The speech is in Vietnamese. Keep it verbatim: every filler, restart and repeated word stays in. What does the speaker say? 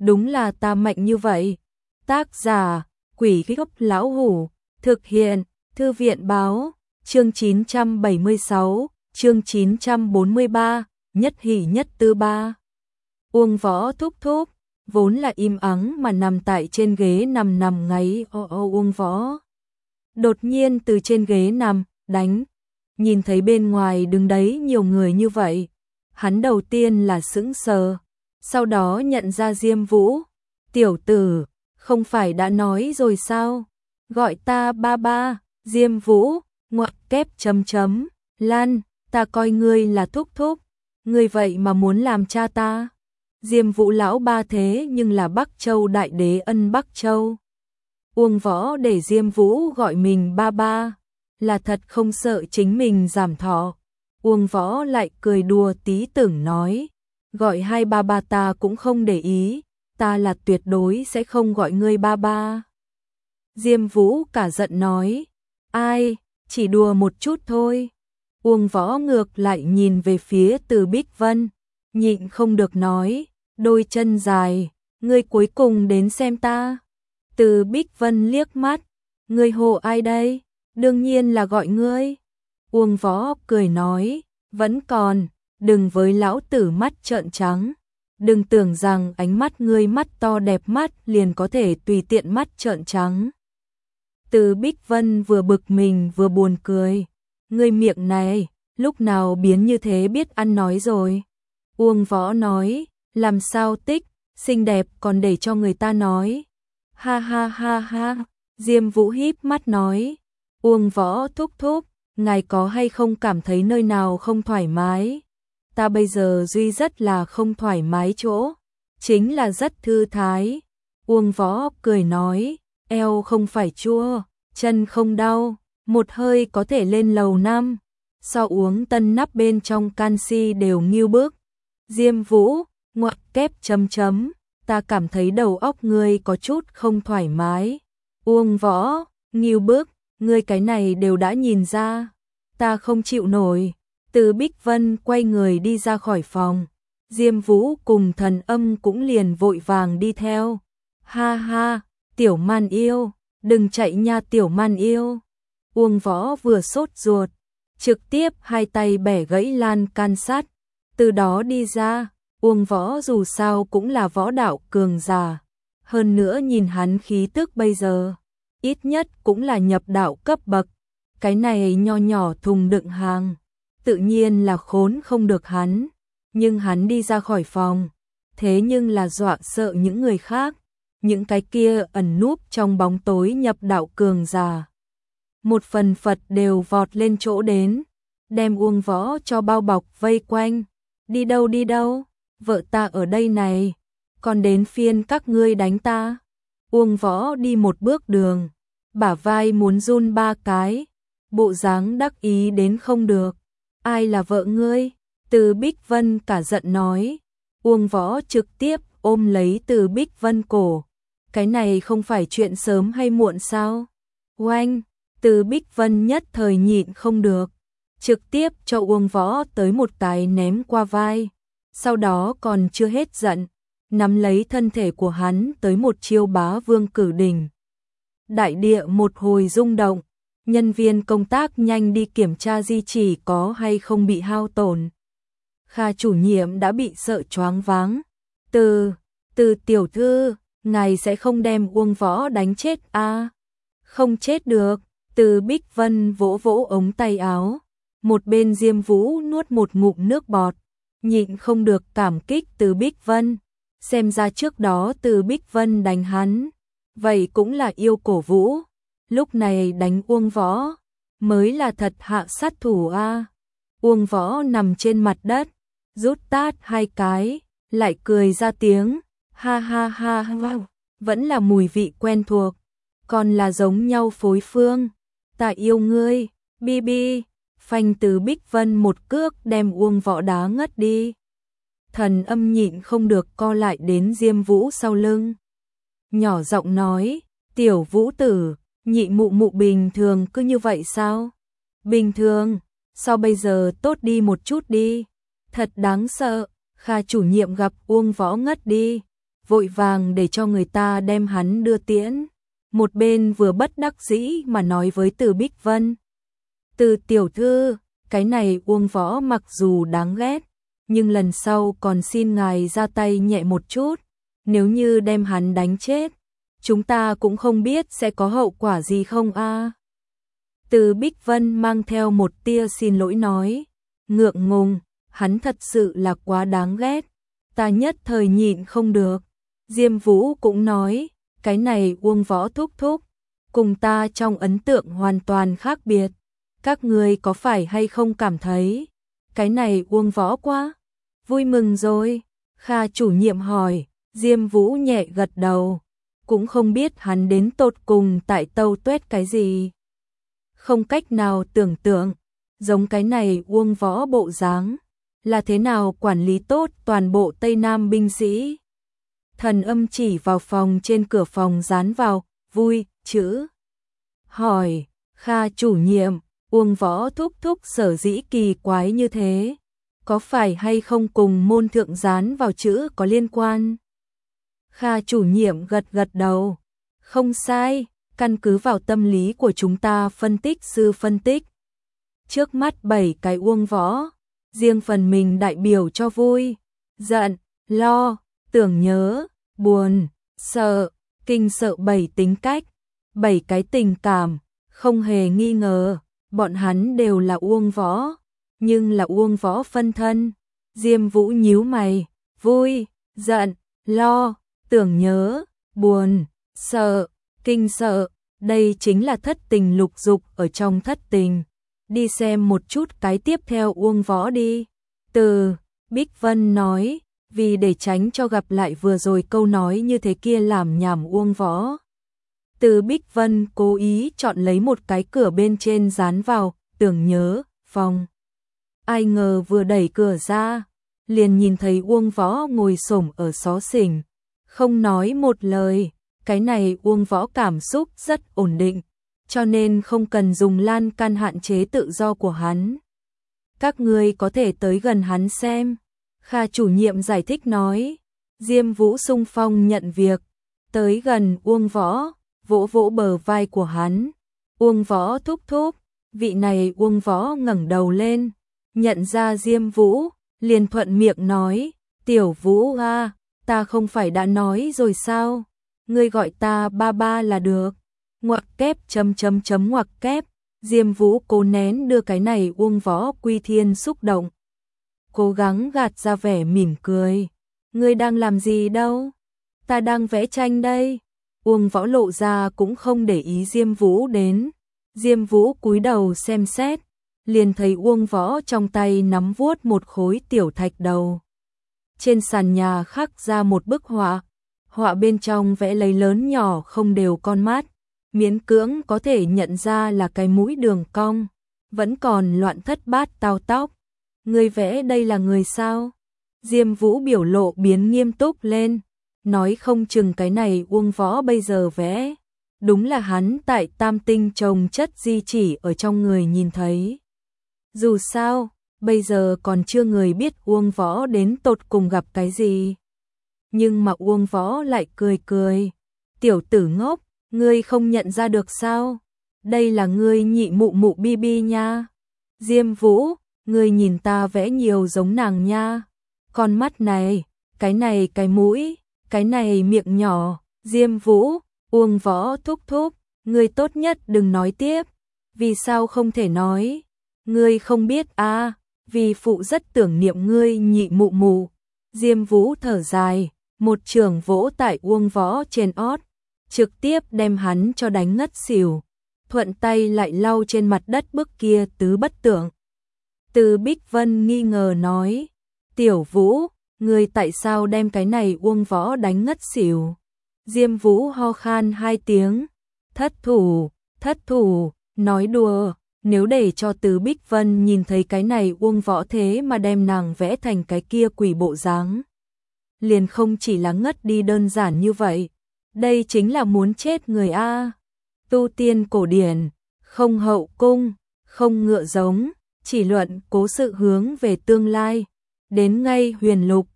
đúng là ta mạnh như vậy. Tác giả, Quỷ Gốc Lão Hủ, thực hiện, Thư viện Báo, chương chín trăm bảy mươi sáu, chương chín trăm bốn mươi ba, nhất hỷ nhất tư ba. Uông Võ thúc thúc, vốn là im ắng mà nằm tại trên ghế nằm nằm ngáy o o Uông Võ. Đột nhiên từ trên ghế nằm, đánh, nhìn thấy bên ngoài đứng đấy nhiều người như vậy. Hắn đầu tiên là sững sờ, sau đó nhận ra Diêm Vũ. Tiểu tử, không phải đã nói rồi sao? Gọi ta ba ba. Diêm Vũ, ngoặc kép chấm chấm, Lan, ta coi ngươi là thúc thúc, ngươi vậy mà muốn làm cha ta. Diêm Vũ lão ba thế nhưng là Bắc Châu đại đế ân Bắc Châu. Uông Võ để Diêm Vũ gọi mình ba ba, là thật không sợ chính mình giảm thọ. Uông Võ lại cười đùa tí tưởng nói, gọi hai ba ba ta cũng không để ý, ta là tuyệt đối sẽ không gọi ngươi ba ba. Diêm Vũ cả giận nói, ai, chỉ đùa một chút thôi. Uông Võ ngược lại nhìn về phía Từ Bích Vân, nhịn không được nói, đôi chân dài, ngươi cuối cùng đến xem ta. Từ Bích Vân liếc mắt, ngươi hồ ai đây? Đương nhiên là gọi ngươi. Uông Võ cười nói, vẫn còn, đừng với lão tử mắt trợn trắng. Đừng tưởng rằng ánh mắt ngươi mắt to đẹp mắt liền có thể tùy tiện mắt trợn trắng. Từ Bích Vân vừa bực mình vừa buồn cười. Ngươi miệng này, lúc nào biến như thế biết ăn nói rồi. Uông Võ nói, làm sao tích, xinh đẹp còn để cho người ta nói. Ha ha ha ha, Diêm Vũ híp mắt nói, Uông Võ thúc thúc, ngài có hay không cảm thấy nơi nào không thoải mái? Ta bây giờ duy rất là không thoải mái chỗ, chính là rất thư thái. Uông Võ cười nói, eo không phải chua, chân không đau, một hơi có thể lên lầu năm, so uống tân nắp bên trong canxi đều nghiêu bức. Diêm Vũ, ngoặc kép chấm chấm, ta cảm thấy đầu óc ngươi có chút không thoải mái. Uông Võ, nghiêu bức, ngươi cái này đều đã nhìn ra, ta không chịu nổi. Từ Bích Vân quay người đi ra khỏi phòng, Diêm Vũ cùng Thần Âm cũng liền vội vàng đi theo. Ha ha, tiểu man yêu, đừng chạy nha tiểu man yêu. Uông Võ vừa sốt ruột, trực tiếp hai tay bẻ gãy lan can sắt, từ đó đi ra. Uông Võ dù sao cũng là võ đạo cường giả, hơn nữa nhìn hắn khí tức bây giờ, ít nhất cũng là nhập đạo cấp bậc. Cái này nho nhỏ thùng đựng hàng, tự nhiên là khốn không được hắn. Nhưng hắn đi ra khỏi phòng, thế nhưng là dọa sợ những người khác, những cái kia ẩn núp trong bóng tối nhập đạo cường giả. Một phần Phật đều vọt lên chỗ đến, đem Uông Võ cho bao bọc vây quanh. Đi đâu đi đâu, vợ ta ở đây này, còn đến phiên các ngươi đánh ta. Uông Võ đi một bước đường, bả vai muốn run ba cái, bộ dáng đắc ý đến không được. Ai là vợ ngươi? Từ Bích Vân cả giận nói. Uông Võ trực tiếp ôm lấy Từ Bích Vân cổ. Cái này không phải chuyện sớm hay muộn sao? Oanh! Từ Bích Vân nhất thời nhịn không được, trực tiếp cho Uông Võ tới một cái ném qua vai. Sau đó còn chưa hết giận, nắm lấy thân thể của hắn tới một chiêu bá vương cử đỉnh. Đại địa một hồi rung động, nhân viên công tác nhanh đi kiểm tra di chỉ có hay không bị hao tổn. Kha chủ nhiệm đã bị sợ choáng váng. Từ, từ tiểu thư, ngài sẽ không đem Uông Võ đánh chết à? Không chết được. Từ Bích Vân vỗ vỗ ống tay áo. Một bên Diêm Vũ nuốt một ngụm nước bọt, nhịn không được cảm kích Từ Bích Vân. Xem ra trước đó Từ Bích Vân đánh hắn, vậy cũng là yêu cổ vũ. Lúc này đánh Uông Võ, mới là thật hạ sát thủ a. À. Uông Võ nằm trên mặt đất, rút tát hai cái, lại cười ra tiếng, ha ha ha ha, vẫn là mùi vị quen thuộc, còn là giống nhau phối phương. Ta yêu ngươi, bi bi, phanh. Từ Bích Vân một cước đem Uông Võ đá ngất đi. Thần Âm nhịn không được co lại đến Diêm Vũ sau lưng, nhỏ giọng nói, tiểu Vũ tử, nhị mụ mụ bình thường cứ như vậy sao? Bình thường, sao bây giờ tốt đi một chút đi? Thật đáng sợ. Kha chủ nhiệm gặp Uông Võ ngất đi, vội vàng để cho người ta đem hắn đưa tiễn. Một bên vừa bất đắc dĩ mà nói với Từ Bích Vân. Từ tiểu thư, cái này Uông Võ mặc dù đáng ghét, nhưng lần sau còn xin ngài ra tay nhẹ một chút, nếu như đem hắn đánh chết, chúng ta cũng không biết sẽ có hậu quả gì không a. Từ Bích Vân mang theo một tia xin lỗi nói, ngượng ngùng, hắn thật sự là quá đáng ghét, ta nhất thời nhịn không được. Diêm Vũ cũng nói, cái này Uông Võ thúc thúc, cùng ta trong ấn tượng hoàn toàn khác biệt, các người có phải hay không cảm thấy, cái này Uông Võ quá, vui mừng rồi. Kha chủ nhiệm hỏi, Diêm Vũ nhẹ gật đầu, cũng không biết hắn đến tột cùng tại tâu tuét cái gì. Không cách nào tưởng tượng, giống cái này Uông Võ bộ dáng, là thế nào quản lý tốt toàn bộ Tây Nam binh sĩ. Thần âm chỉ vào phòng trên cửa phòng dán vào, vui, chữ. Hỏi, Kha chủ nhiệm, Uông Võ thúc thúc sở dĩ kỳ quái như thế, có phải hay không cùng môn thượng dán vào chữ có liên quan? Kha chủ nhiệm gật gật đầu, không sai, căn cứ vào tâm lý của chúng ta phân tích sư phân tích. Trước mắt bảy cái Uông Võ, riêng phần mình đại biểu cho vui, giận, lo, tưởng nhớ, buồn, sợ, kinh sợ bảy tính cách, bảy cái tình cảm, không hề nghi ngờ, bọn hắn đều là Uông Võ, nhưng là Uông Võ phân thân. Diêm Vũ nhíu mày, vui, giận, lo, tưởng nhớ, buồn, sợ, kinh sợ, đây chính là thất tình lục dục ở trong thất tình. Đi xem một chút cái tiếp theo Uông Võ đi. Từ Bích Vân nói, vì để tránh cho gặp lại vừa rồi câu nói như thế kia làm nhảm Uông Võ. Từ Bích Vân cố ý chọn lấy một cái cửa bên trên dán vào, tưởng nhớ, phòng. Ai ngờ vừa đẩy cửa ra, liền nhìn thấy Uông Võ ngồi xổm ở xó xỉnh, không nói một lời. Cái này Uông Võ cảm xúc rất ổn định, cho nên không cần dùng lan can hạn chế tự do của hắn. Các ngươi có thể tới gần hắn xem. Kha chủ nhiệm giải thích nói. Diêm Vũ xung phong nhận việc, tới gần Uông Võ, vỗ vỗ bờ vai của hắn. Uông Võ thúc thúc, vị này Uông Võ ngẩng đầu lên, nhận ra Diêm Vũ, liền thuận miệng nói, tiểu Vũ a, ta không phải đã nói rồi sao? Ngươi gọi ta ba ba là được. Ngoặc kép chấm chấm chấm ngoặc kép. Diêm Vũ cố nén đưa cái này Uông Võ quy thiên xúc động, cố gắng gạt ra vẻ mỉm cười. Ngươi đang làm gì đâu? Ta đang vẽ tranh đây. Uông Võ lộ ra cũng không để ý Diêm Vũ đến. Diêm Vũ cúi đầu xem xét, liền thấy Uông Võ trong tay nắm vuốt một khối tiểu thạch đầu. Trên sàn nhà khắc ra một bức họa, họa bên trong vẽ lấy lớn nhỏ không đều con mắt, miễn cưỡng có thể nhận ra là cái mũi đường cong, vẫn còn loạn thất bát tao tóc. Người vẽ đây là người sao? Diêm Vũ biểu lộ biến nghiêm túc lên, nói không chừng cái này Uông Võ bây giờ vẽ, đúng là hắn tại Tam Tinh trồng chất di chỉ ở trong người nhìn thấy. Dù sao, bây giờ còn chưa người biết Uông Võ đến tột cùng gặp cái gì. Nhưng mà Uông Võ lại cười cười. Tiểu tử ngốc, ngươi không nhận ra được sao? Đây là ngươi nhị mụ mụ bi bi nha. Diêm Vũ, ngươi nhìn ta vẽ nhiều giống nàng nha. Con mắt này, cái này cái mũi, cái này miệng nhỏ. Diêm Vũ, Uông Võ thúc thúc, ngươi tốt nhất đừng nói tiếp. Vì sao không thể nói? Ngươi không biết à, vì phụ rất tưởng niệm ngươi nhị mụ mụ. Diêm Vũ thở dài, một trường vỗ tại Uông Võ trên ót, trực tiếp đem hắn cho đánh ngất xỉu, thuận tay lại lau trên mặt đất bức kia tứ bất tượng. Từ Bích Vân nghi ngờ nói, tiểu Vũ, ngươi tại sao đem cái này Uông Võ đánh ngất xỉu? Diêm Vũ ho khan hai tiếng, thất thủ, thất thủ, nói đùa, nếu để cho Từ Bích Vân nhìn thấy cái này Uông Võ thế mà đem nàng vẽ thành cái kia quỷ bộ dáng, liền không chỉ là ngất đi đơn giản như vậy, đây chính là muốn chết người a. Tu tiên cổ điển, không hậu cung, không ngựa giống, chỉ luận cố sự hướng về tương lai, đến ngay huyền lục,